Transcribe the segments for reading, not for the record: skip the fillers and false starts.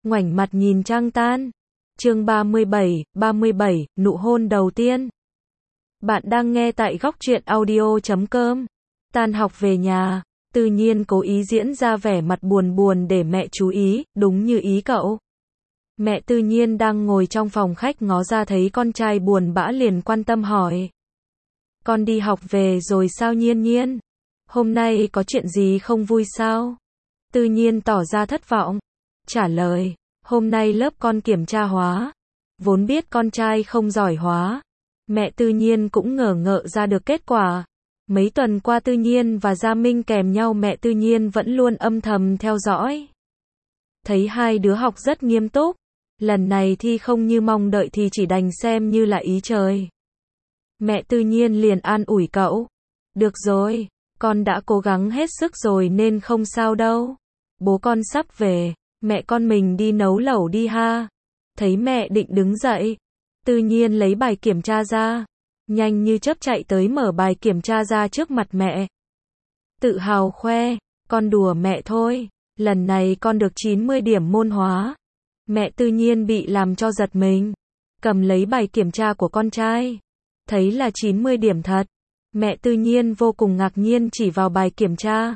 ngoảnh mặt nhìn trăng tan. Chương 37, nụ hôn đầu tiên. Bạn đang nghe tại góc truyện audio.com. Tan học về nhà, Tư Nhiên cố ý diễn ra vẻ mặt buồn buồn để mẹ chú ý, đúng như ý cậu. Mẹ Tư Nhiên đang ngồi trong phòng khách ngó ra thấy con trai buồn bã liền quan tâm hỏi. Con đi học về rồi sao Nhiên Nhiên? Hôm nay có chuyện gì không vui sao? Tư Nhiên tỏ ra thất vọng. Trả lời, hôm nay lớp con kiểm tra hóa. Vốn biết con trai không giỏi hóa. Mẹ Tư Nhiên cũng ngờ ngợ ra được kết quả. Mấy tuần qua Tư Nhiên và Gia Minh kèm nhau mẹ Tư Nhiên vẫn luôn âm thầm theo dõi. Thấy hai đứa học rất nghiêm túc. Lần này thi không như mong đợi thì chỉ đành xem như là ý trời. Mẹ Tư Nhiên liền an ủi cậu. Được rồi, con đã cố gắng hết sức rồi nên không sao đâu. Bố con sắp về, mẹ con mình đi nấu lẩu đi ha. Thấy mẹ định đứng dậy, Tư Nhiên lấy bài kiểm tra ra. Nhanh như chớp chạy tới mở bài kiểm tra ra trước mặt mẹ. Tự hào khoe, con đùa mẹ thôi, lần này con được 90 điểm môn hóa. Mẹ Tư Nhiên bị làm cho giật mình. Cầm lấy bài kiểm tra của con trai. Thấy là 90 điểm thật. Mẹ Tư Nhiên vô cùng ngạc nhiên chỉ vào bài kiểm tra.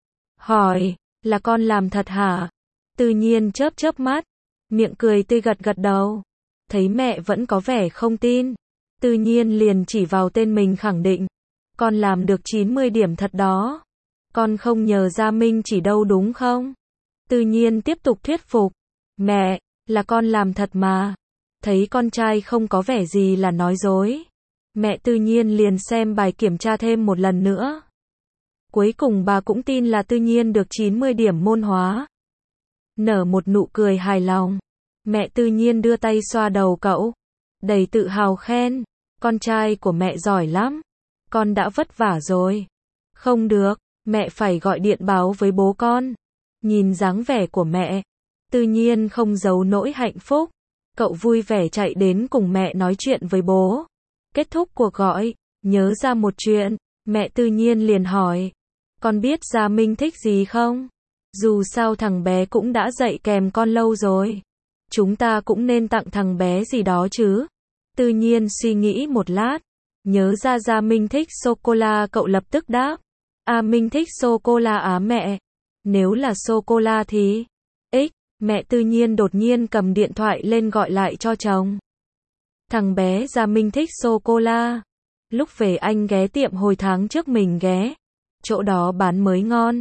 Hỏi, là con làm thật hả? Tư Nhiên chớp chớp mắt. Miệng cười tươi gật gật đầu. Thấy mẹ vẫn có vẻ không tin. Tư Nhiên liền chỉ vào tên mình khẳng định. Con làm được 90 điểm thật đó. Con không nhờ Gia Minh chỉ đâu đúng không? Tư Nhiên tiếp tục thuyết phục. Mẹ, là con làm thật mà. Thấy con trai không có vẻ gì là nói dối. Mẹ Tư Nhiên liền xem bài kiểm tra thêm một lần nữa. Cuối cùng bà cũng tin là Tư Nhiên được 90 điểm môn hóa. Nở một nụ cười hài lòng. Mẹ Tư Nhiên đưa tay xoa đầu cậu. Đầy tự hào khen. Con trai của mẹ giỏi lắm. Con đã vất vả rồi. Không được, mẹ phải gọi điện báo với bố con. Nhìn dáng vẻ của mẹ. Tư Nhiên không giấu nỗi hạnh phúc. Cậu vui vẻ chạy đến cùng mẹ nói chuyện với bố. Kết thúc cuộc gọi, nhớ ra một chuyện, mẹ Tư Nhiên liền hỏi. Con biết Gia Minh thích gì không? Dù sao thằng bé cũng đã dạy kèm con lâu rồi. Chúng ta cũng nên tặng thằng bé gì đó chứ. Tư Nhiên suy nghĩ một lát. Nhớ ra Gia Minh thích sô-cô-la cậu lập tức đáp. À Minh thích sô-cô-la á mẹ. Nếu là sô-cô-la thì... Mẹ Tư Nhiên đột nhiên cầm điện thoại lên gọi lại cho chồng. Thằng bé Gia Minh thích sô-cô-la. Lúc về anh ghé tiệm hồi tháng trước mình ghé. Chỗ đó bán mới ngon.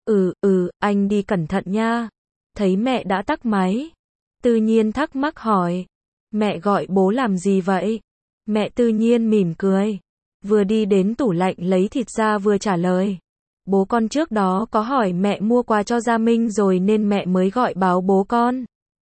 Anh đi cẩn thận nha. Thấy mẹ đã tắt máy. Tư Nhiên thắc mắc hỏi. Mẹ gọi bố làm gì vậy? Mẹ Tư Nhiên mỉm cười. Vừa đi đến tủ lạnh lấy thịt ra vừa trả lời. Bố con trước đó có hỏi mẹ mua quà cho Gia Minh rồi nên mẹ mới gọi báo bố con.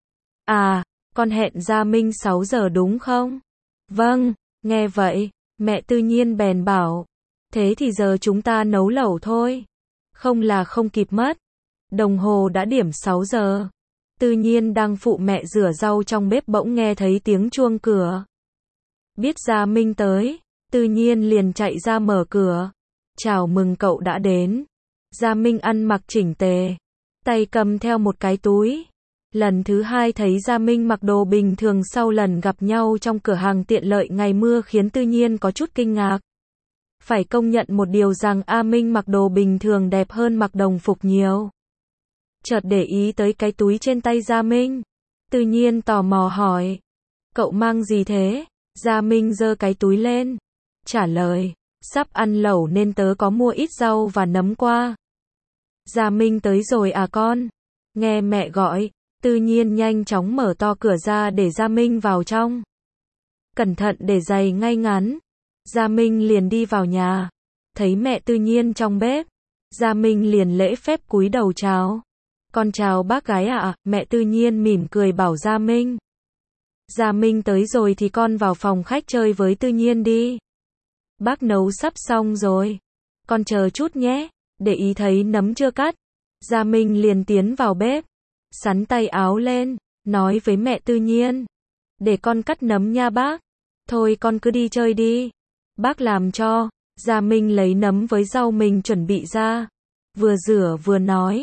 À, con hẹn Gia Minh 6 giờ đúng không? Vâng, nghe vậy, mẹ Tư Nhiên bèn bảo. Thế thì giờ chúng ta nấu lẩu thôi. Không là không kịp mất. Đồng hồ đã điểm 6 giờ. Tư Nhiên đang phụ mẹ rửa rau trong bếp bỗng nghe thấy tiếng chuông cửa. Biết Gia Minh tới, Tư Nhiên liền chạy ra mở cửa. Chào mừng cậu đã đến. Gia Minh ăn mặc chỉnh tề. Tay cầm theo một cái túi. Lần thứ hai thấy Gia Minh mặc đồ bình thường sau lần gặp nhau trong cửa hàng tiện lợi ngày mưa khiến Tư Nhiên có chút kinh ngạc. Phải công nhận một điều rằng A Minh mặc đồ bình thường đẹp hơn mặc đồng phục nhiều. Chợt để ý tới cái túi trên tay Gia Minh. Tư Nhiên tò mò hỏi. Cậu mang gì thế? Gia Minh giơ cái túi lên. Trả lời. Sắp ăn lẩu nên tớ có mua ít rau và nấm qua. Gia Minh tới rồi à con? Nghe mẹ gọi, Tư Nhiên nhanh chóng mở to cửa ra để Gia Minh vào trong. Cẩn thận để giày ngay ngắn. Gia Minh liền đi vào nhà. Thấy mẹ Tư Nhiên trong bếp. Gia Minh liền lễ phép cúi đầu chào. Con chào bác gái ạ. Mẹ Tư Nhiên mỉm cười bảo Gia Minh. Gia Minh tới rồi thì con vào phòng khách chơi với Tư Nhiên đi. Bác nấu sắp xong rồi. Con chờ chút nhé. Để ý thấy nấm chưa cắt. Gia Minh liền tiến vào bếp. Sắn tay áo lên. Nói với mẹ Tư Nhiên. Để con cắt nấm nha bác. Thôi con cứ đi chơi đi. Bác làm cho. Gia Minh lấy nấm với rau mình chuẩn bị ra. Vừa rửa vừa nói.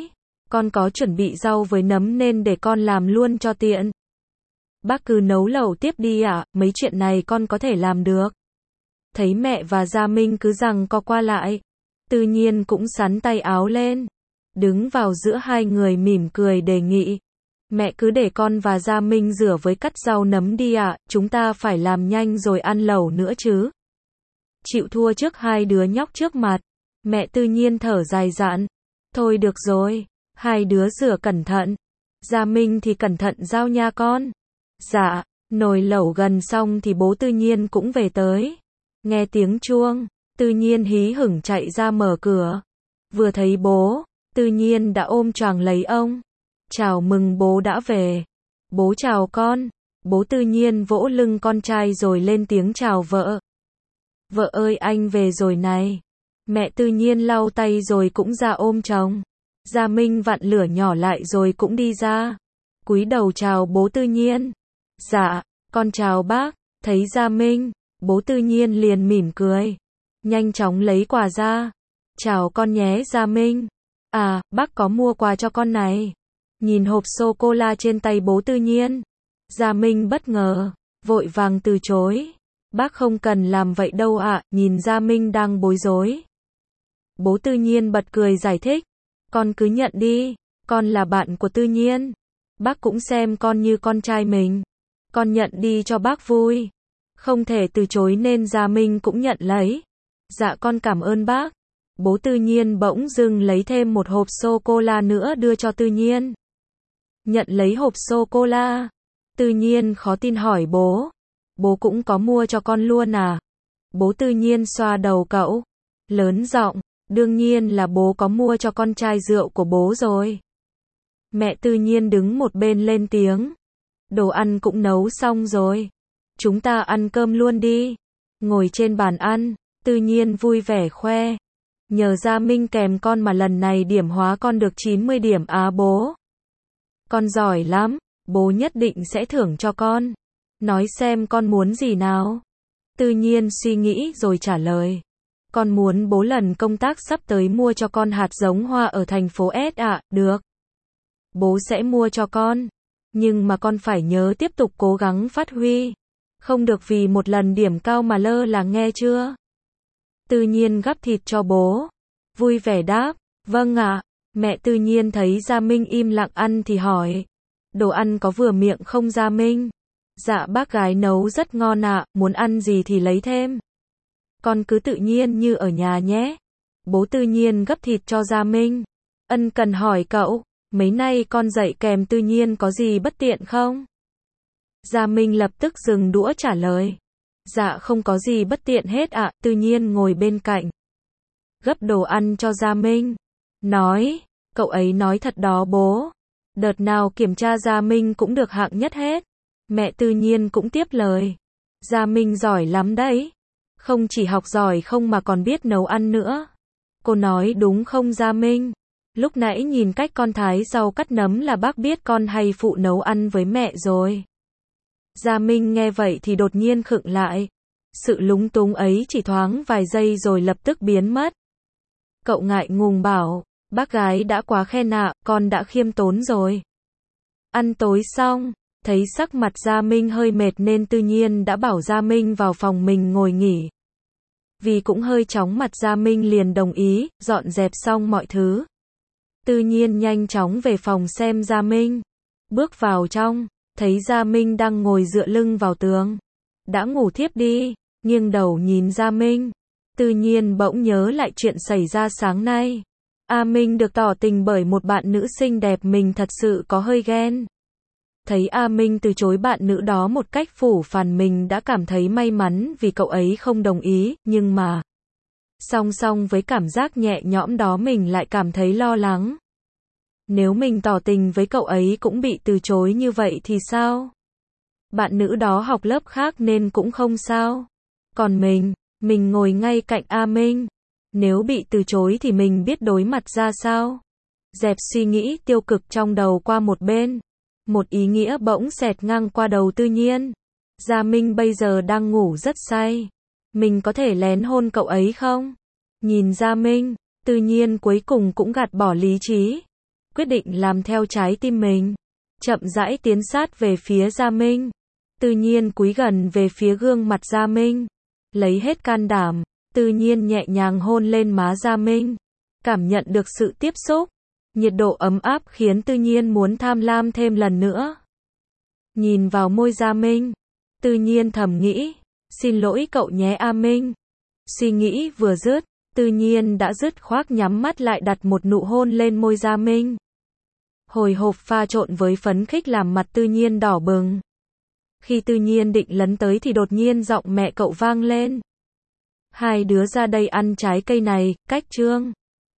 Con có chuẩn bị rau với nấm nên để con làm luôn cho tiện. Bác cứ nấu lẩu tiếp đi ạ, mấy chuyện này con có thể làm được. Thấy mẹ và Gia Minh cứ giằng co qua lại, Tư Nhiên cũng xắn tay áo lên, đứng vào giữa hai người mỉm cười đề nghị. Mẹ cứ để con và Gia Minh rửa với cắt rau nấm đi ạ, chúng ta phải làm nhanh rồi ăn lẩu nữa chứ. Chịu thua trước hai đứa nhóc trước mặt, mẹ Tư Nhiên thở dài dặn. Thôi được rồi, hai đứa rửa cẩn thận. Gia Minh thì cẩn thận rau nha con. Dạ, nồi lẩu gần xong thì bố Tư Nhiên cũng về tới. Nghe tiếng chuông, Tư Nhiên hí hửng chạy ra mở cửa. Vừa thấy bố, Tư Nhiên đã ôm choàng lấy ông. Chào mừng bố đã về. Bố chào con. Bố Tư Nhiên vỗ lưng con trai rồi lên tiếng chào vợ. Vợ ơi anh về rồi này. Mẹ Tư Nhiên lau tay rồi cũng ra ôm chồng. Gia Minh vặn lửa nhỏ lại rồi cũng đi ra. Cúi đầu chào bố Tư Nhiên. Dạ, con chào bác. Thấy Gia Minh, bố Tư Nhiên liền mỉm cười. Nhanh chóng lấy quà ra. Chào con nhé Gia Minh. À, bác có mua quà cho con này. Nhìn hộp sô-cô-la trên tay bố Tư Nhiên. Gia Minh bất ngờ, vội vàng từ chối. Bác không cần làm vậy đâu ạ, nhìn Gia Minh đang bối rối. Bố Tư Nhiên bật cười giải thích. Con cứ nhận đi, con là bạn của Tư Nhiên. Bác cũng xem con như con trai mình. Con nhận đi cho bác vui. Không thể từ chối nên Gia Minh cũng nhận lấy. Dạ con cảm ơn bác. Bố Tư Nhiên bỗng dưng lấy thêm một hộp sô-cô-la nữa đưa cho Tư Nhiên. Nhận lấy hộp sô-cô-la. Tư Nhiên khó tin hỏi bố. Bố cũng có mua cho con luôn à? Bố Tư Nhiên xoa đầu cậu. Lớn giọng. Đương nhiên là bố có mua cho con chai rượu của bố rồi. Mẹ Tư Nhiên đứng một bên lên tiếng. Đồ ăn cũng nấu xong rồi. Chúng ta ăn cơm luôn đi. Ngồi trên bàn ăn, Tư Nhiên vui vẻ khoe. Nhờ Gia Minh kèm con mà lần này điểm hóa con được 90 điểm á bố. Con giỏi lắm, bố nhất định sẽ thưởng cho con. Nói xem con muốn gì nào. Tư Nhiên suy nghĩ rồi trả lời. Con muốn bố lần công tác sắp tới mua cho con hạt giống hoa ở thành phố S ạ, được. Bố sẽ mua cho con. Nhưng mà con phải nhớ tiếp tục cố gắng phát huy. Không được vì một lần điểm cao mà lơ là nghe chưa? Tư Nhiên gắp thịt cho bố. Vui vẻ đáp. Vâng ạ. Mẹ Tư Nhiên thấy Gia Minh im lặng ăn thì hỏi. Đồ ăn có vừa miệng không Gia Minh? Dạ bác gái nấu rất ngon ạ, muốn ăn gì thì lấy thêm. Con cứ tự nhiên như ở nhà nhé. Bố Tư Nhiên gắp thịt cho Gia Minh. Ân cần hỏi cậu, mấy nay con dạy kèm Tư Nhiên có gì bất tiện không? Gia Minh lập tức dừng đũa trả lời. Dạ không có gì bất tiện hết ạ, Tư Nhiên ngồi bên cạnh. Gấp đồ ăn cho Gia Minh. Nói, cậu ấy nói thật đó bố. Đợt nào kiểm tra Gia Minh cũng được hạng nhất hết. Mẹ Tư Nhiên cũng tiếp lời. Gia Minh giỏi lắm đấy. Không chỉ học giỏi không mà còn biết nấu ăn nữa. Cô nói đúng không Gia Minh? Lúc nãy nhìn cách con thái rau cắt nấm là bác biết con hay phụ nấu ăn với mẹ rồi. Gia Minh nghe vậy thì đột nhiên khựng lại. Sự lúng túng ấy chỉ thoáng vài giây rồi lập tức biến mất. Cậu ngại ngùng bảo, bác gái đã quá khen ạ, con đã khiêm tốn rồi. Ăn tối xong, thấy sắc mặt Gia Minh hơi mệt nên Tư Nhiên đã bảo Gia Minh vào phòng mình ngồi nghỉ. Vì cũng hơi chóng mặt Gia Minh liền đồng ý, dọn dẹp xong mọi thứ. Tư Nhiên nhanh chóng về phòng xem Gia Minh. Bước vào trong, thấy Gia Minh đang ngồi dựa lưng vào tường. Đã ngủ thiếp đi, nghiêng đầu nhìn Gia Minh. Tư Nhiên bỗng nhớ lại chuyện xảy ra sáng nay. A Minh được tỏ tình bởi một bạn nữ xinh đẹp mình thật sự có hơi ghen. Thấy A Minh từ chối bạn nữ đó một cách phũ phàng mình đã cảm thấy may mắn vì cậu ấy không đồng ý, nhưng mà song song với cảm giác nhẹ nhõm đó mình lại cảm thấy lo lắng. Nếu mình tỏ tình với cậu ấy cũng bị từ chối như vậy thì sao? Bạn nữ đó học lớp khác nên cũng không sao. Còn mình ngồi ngay cạnh A Minh. Nếu bị từ chối thì mình biết đối mặt ra sao? Dẹp suy nghĩ tiêu cực trong đầu qua một bên. Một ý nghĩa bỗng xẹt ngang qua đầu Tư Nhiên. Gia Minh bây giờ đang ngủ rất say. Mình có thể lén hôn cậu ấy không? Nhìn Gia Minh, Tư Nhiên cuối cùng cũng gạt bỏ lý trí. quyết định làm theo trái tim mình. Chậm rãi tiến sát về phía Gia Minh. Tư Nhiên cúi gần về phía gương mặt Gia Minh. Lấy hết can đảm, Tư Nhiên nhẹ nhàng hôn lên má Gia Minh. Cảm nhận được sự tiếp xúc. Nhiệt độ ấm áp khiến Tư Nhiên muốn tham lam thêm lần nữa. Nhìn vào môi Gia Minh. Tư Nhiên thầm nghĩ. Xin lỗi cậu nhé A Minh. Suy nghĩ vừa dứt, Tư Nhiên đã dứt khoát nhắm mắt lại đặt một nụ hôn lên môi Gia Minh. Hồi hộp pha trộn với phấn khích làm mặt Tư Nhiên đỏ bừng. Khi Tư Nhiên định lấn tới thì đột nhiên giọng mẹ cậu vang lên. Hai đứa ra đây ăn trái cây này, cách Trương.